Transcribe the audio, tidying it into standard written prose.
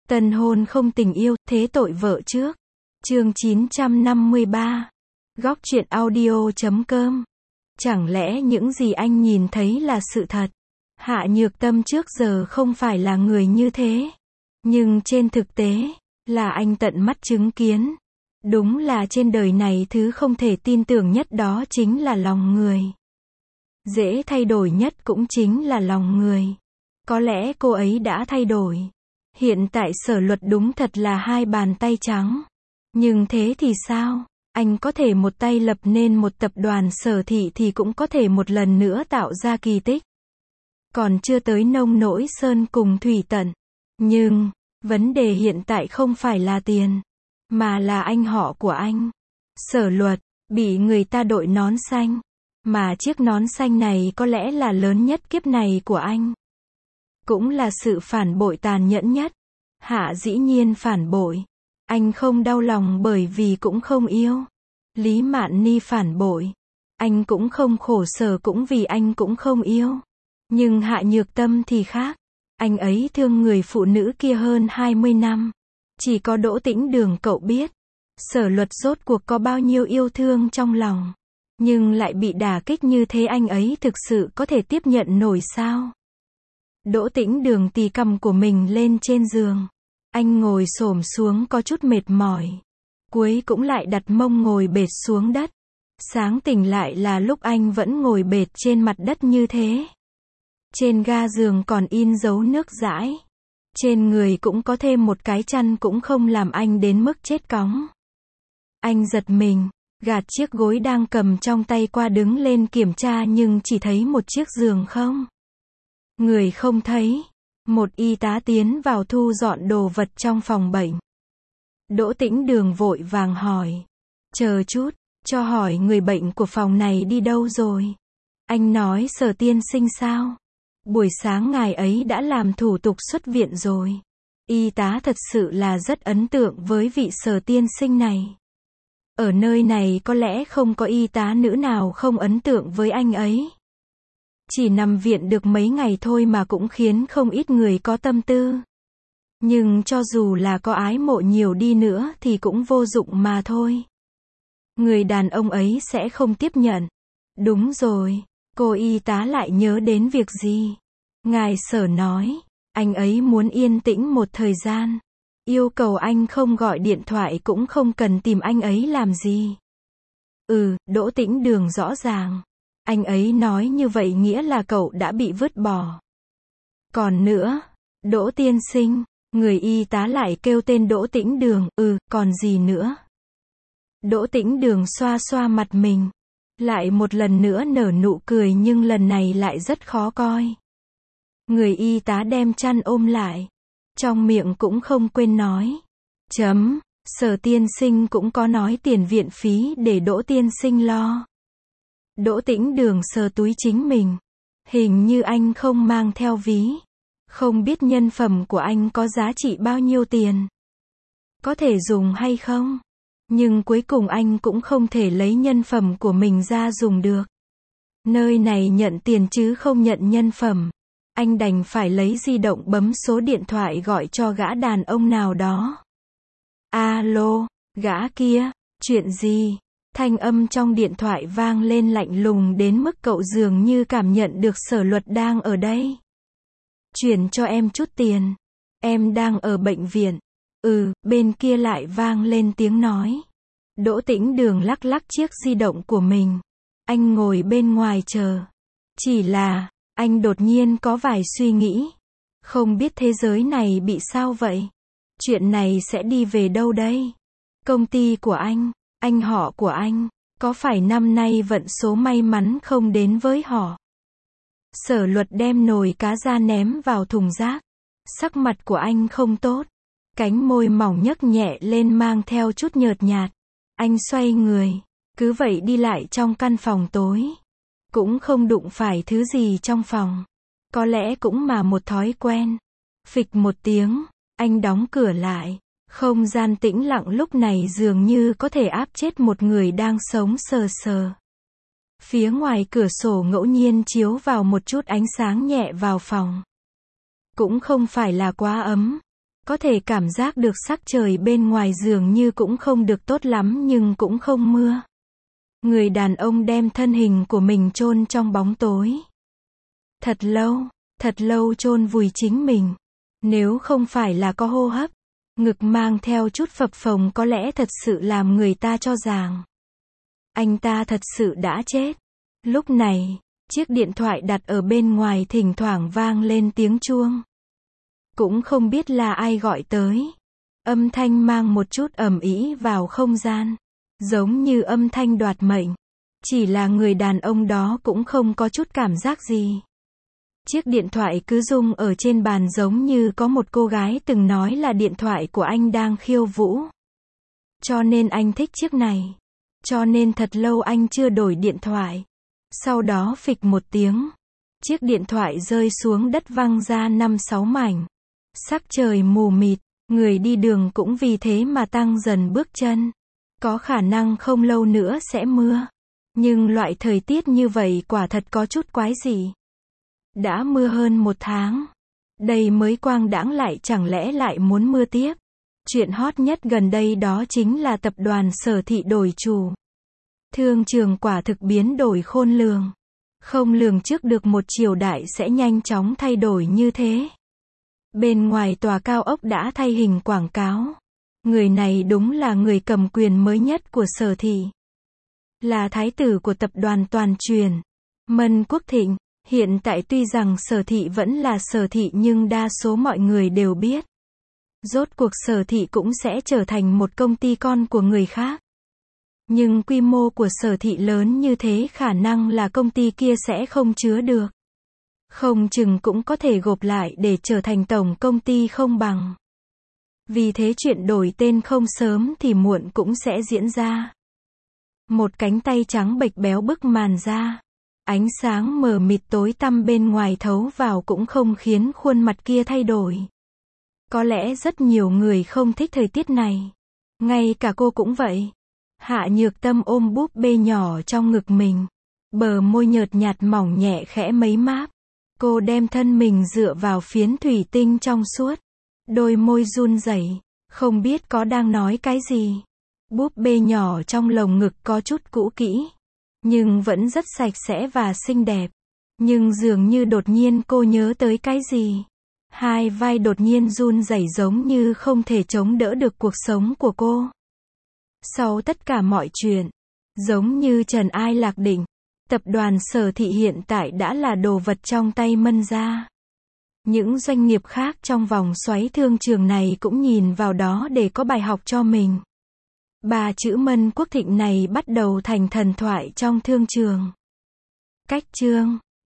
Tân hôn không tình yêu, thế tội vợ trước. Chương 953. Góc truyện audio.com. Chẳng lẽ những gì anh nhìn thấy là sự thật? Hạ Nhược Tâm trước giờ không phải là người như thế. Nhưng trên thực tế, là anh tận mắt chứng kiến. Đúng là trên đời này thứ không thể tin tưởng nhất đó chính là lòng người. Dễ thay đổi nhất cũng chính là lòng người. Có lẽ cô ấy đã thay đổi. Hiện tại Sở Luật đúng thật là hai bàn tay trắng. Nhưng thế thì sao? Anh có thể một tay lập nên một tập đoàn Sở Thị thì cũng có thể một lần nữa tạo ra kỳ tích. Còn chưa tới nông nỗi sơn cùng thủy tận. Nhưng, vấn đề hiện tại không phải là tiền, mà là anh họ của anh. Sở Luật, bị người ta đội nón xanh. Mà chiếc nón xanh này có lẽ là lớn nhất kiếp này của anh. Cũng là sự phản bội tàn nhẫn nhất. Hạ dĩ nhiên phản bội. Anh không đau lòng bởi vì cũng không yêu. Lý Mạn Ni phản bội. Anh cũng không khổ sở cũng vì anh cũng không yêu. Nhưng Hạ Nhược Tâm thì khác. Anh ấy thương người phụ nữ kia hơn 20 năm. Chỉ có Đỗ Tĩnh Đường cậu biết. Sở Luật rốt cuộc có bao nhiêu yêu thương trong lòng. Nhưng lại bị đả kích như thế anh ấy thực sự có thể tiếp nhận nổi sao? Đỗ Tĩnh Đường tì cằm của mình lên trên giường. Anh ngồi xổm xuống có chút mệt mỏi. Cuối cũng lại đặt mông ngồi bệt xuống đất. Sáng tỉnh lại là lúc anh vẫn ngồi bệt trên mặt đất như thế. Trên ga giường còn in dấu nước dãi. Trên người cũng có thêm một cái chăn cũng không làm anh đến mức chết cóng. Anh giật mình, gạt chiếc gối đang cầm trong tay qua đứng lên kiểm tra nhưng chỉ thấy một chiếc giường không. Người không thấy. Một y tá tiến vào thu dọn đồ vật trong phòng bệnh. Đỗ Tĩnh Đường vội vàng hỏi. Chờ chút, cho hỏi người bệnh của phòng này đi đâu rồi? Anh nói Sở tiên sinh sao? Buổi sáng ngài ấy đã làm thủ tục xuất viện rồi. Y tá thật sự là rất ấn tượng với vị Sở tiên sinh này. Ở nơi này có lẽ không có y tá nữ nào không ấn tượng với anh ấy. Chỉ nằm viện được mấy ngày thôi mà cũng khiến không ít người có tâm tư. Nhưng cho dù là có ái mộ nhiều đi nữa thì cũng vô dụng mà thôi. Người đàn ông ấy sẽ không tiếp nhận. Đúng rồi, cô y tá lại nhớ đến việc gì? Ngài Sở nói, anh ấy muốn yên tĩnh một thời gian. Yêu cầu anh không gọi điện thoại cũng không cần tìm anh ấy làm gì. Đỗ Tĩnh Đường rõ ràng. Anh ấy nói như vậy nghĩa là cậu đã bị vứt bỏ. Còn nữa, Đỗ tiên sinh, người y tá lại kêu tên Đỗ Tĩnh Đường, còn gì nữa? Đỗ Tĩnh Đường xoa xoa mặt mình, lại một lần nữa nở nụ cười nhưng lần này lại rất khó coi. Người y tá đem chăn ôm lại, trong miệng cũng không quên nói. Sở tiên sinh cũng có nói tiền viện phí để Đỗ tiên sinh lo. Đỗ Tĩnh Đường sờ túi chính mình. Hình như anh không mang theo ví. Không biết nhân phẩm của anh có giá trị bao nhiêu tiền. Có thể dùng hay không? Nhưng cuối cùng anh cũng không thể lấy nhân phẩm của mình ra dùng được. Nơi này nhận tiền chứ không nhận nhân phẩm. Anh đành phải lấy di động bấm số điện thoại gọi cho gã đàn ông nào đó. Alo, gã kia, chuyện gì? Thanh âm trong điện thoại vang lên lạnh lùng đến mức cậu dường như cảm nhận được Sở Luật đang ở đây. Chuyển cho em chút tiền. Em đang ở bệnh viện. Bên kia lại vang lên tiếng nói. Đỗ Tĩnh Đường lắc lắc chiếc di động của mình. Anh ngồi bên ngoài chờ. Chỉ là, anh đột nhiên có vài suy nghĩ. Không biết thế giới này bị sao vậy? Chuyện này sẽ đi về đâu đây? Công ty của anh họ của anh, có phải năm nay vận số may mắn không đến với họ? Sở Luật đem nồi cá ra ném vào thùng rác. Sắc mặt của anh không tốt. Cánh môi mỏng nhấc nhẹ lên mang theo chút nhợt nhạt. Anh xoay người, cứ vậy đi lại trong căn phòng tối. Cũng không đụng phải thứ gì trong phòng. Có lẽ cũng mà một thói quen. Phịch một tiếng, anh đóng cửa lại. Không gian tĩnh lặng lúc này dường như có thể áp chết một người đang sống sờ sờ. Phía ngoài cửa sổ ngẫu nhiên chiếu vào một chút ánh sáng nhẹ vào phòng. Cũng không phải là quá ấm. Có thể cảm giác được sắc trời bên ngoài dường như cũng không được tốt lắm nhưng cũng không mưa. Người đàn ông đem thân hình của mình chôn trong bóng tối. Thật lâu chôn vùi chính mình. Nếu không phải là có hô hấp, ngực mang theo chút phập phồng có lẽ thật sự làm người ta cho rằng anh ta thật sự đã chết. Lúc này, chiếc điện thoại đặt ở bên ngoài thỉnh thoảng vang lên tiếng chuông. Cũng không biết là ai gọi tới. Âm thanh mang một chút ầm ĩ vào không gian, giống như âm thanh đoạt mệnh. Chỉ là người đàn ông đó cũng không có chút cảm giác gì. Chiếc điện thoại cứ rung ở trên bàn giống như có một cô gái từng nói là điện thoại của anh đang khiêu vũ. Cho nên anh thích chiếc này. Cho nên thật lâu anh chưa đổi điện thoại. Sau đó phịch một tiếng, chiếc điện thoại rơi xuống đất văng ra 5-6 mảnh. Sắc trời mù mịt, người đi đường cũng vì thế mà tăng dần bước chân. Có khả năng không lâu nữa sẽ mưa. Nhưng loại thời tiết như vậy quả thật có chút quái dị. Đã mưa hơn 1 tháng. Đây mới quang đãng lại chẳng lẽ lại muốn mưa tiếp. Chuyện hot nhất gần đây đó chính là tập đoàn Sở Thị đổi chủ. Thương trường quả thực biến đổi khôn lường. Không lường trước được một triều đại sẽ nhanh chóng thay đổi như thế. Bên ngoài tòa cao ốc đã thay hình quảng cáo. Người này đúng là người cầm quyền mới nhất của Sở Thị. Là thái tử của tập đoàn Toàn Truyền, Mân Quốc Thịnh. Hiện tại tuy rằng Sở Thị vẫn là Sở Thị nhưng đa số mọi người đều biết. Rốt cuộc Sở Thị cũng sẽ trở thành một công ty con của người khác. Nhưng quy mô của Sở Thị lớn như thế khả năng là công ty kia sẽ không chứa được. Không chừng cũng có thể gộp lại để trở thành tổng công ty không bằng. Vì thế chuyện đổi tên không sớm thì muộn cũng sẽ diễn ra. Một cánh tay trắng bệch béo bức màn ra. Ánh sáng mờ mịt tối tăm bên ngoài thấu vào cũng không khiến khuôn mặt kia thay đổi. Có lẽ rất nhiều người không thích thời tiết này. Ngay cả cô cũng vậy. Hạ Nhược Tâm ôm búp bê nhỏ trong ngực mình. Bờ môi nhợt nhạt mỏng nhẹ khẽ mấy máp. Cô đem thân mình dựa vào phiến thủy tinh trong suốt. Đôi môi run rẩy, không biết có đang nói cái gì. Búp bê nhỏ trong lồng ngực có chút cũ kỹ. Nhưng vẫn rất sạch sẽ và xinh đẹp. Nhưng dường như đột nhiên cô nhớ tới cái gì. Hai vai đột nhiên run rẩy giống như không thể chống đỡ được cuộc sống của cô. Sau tất cả mọi chuyện, giống như trần ai lạc định, tập đoàn Sở Thị hiện tại đã là đồ vật trong tay Mân gia. Những doanh nghiệp khác trong vòng xoáy thương trường này cũng nhìn vào đó để có bài học cho mình. 3 chữ Mân Quốc Thịnh này bắt đầu thành thần thoại trong thương trường. Cách chương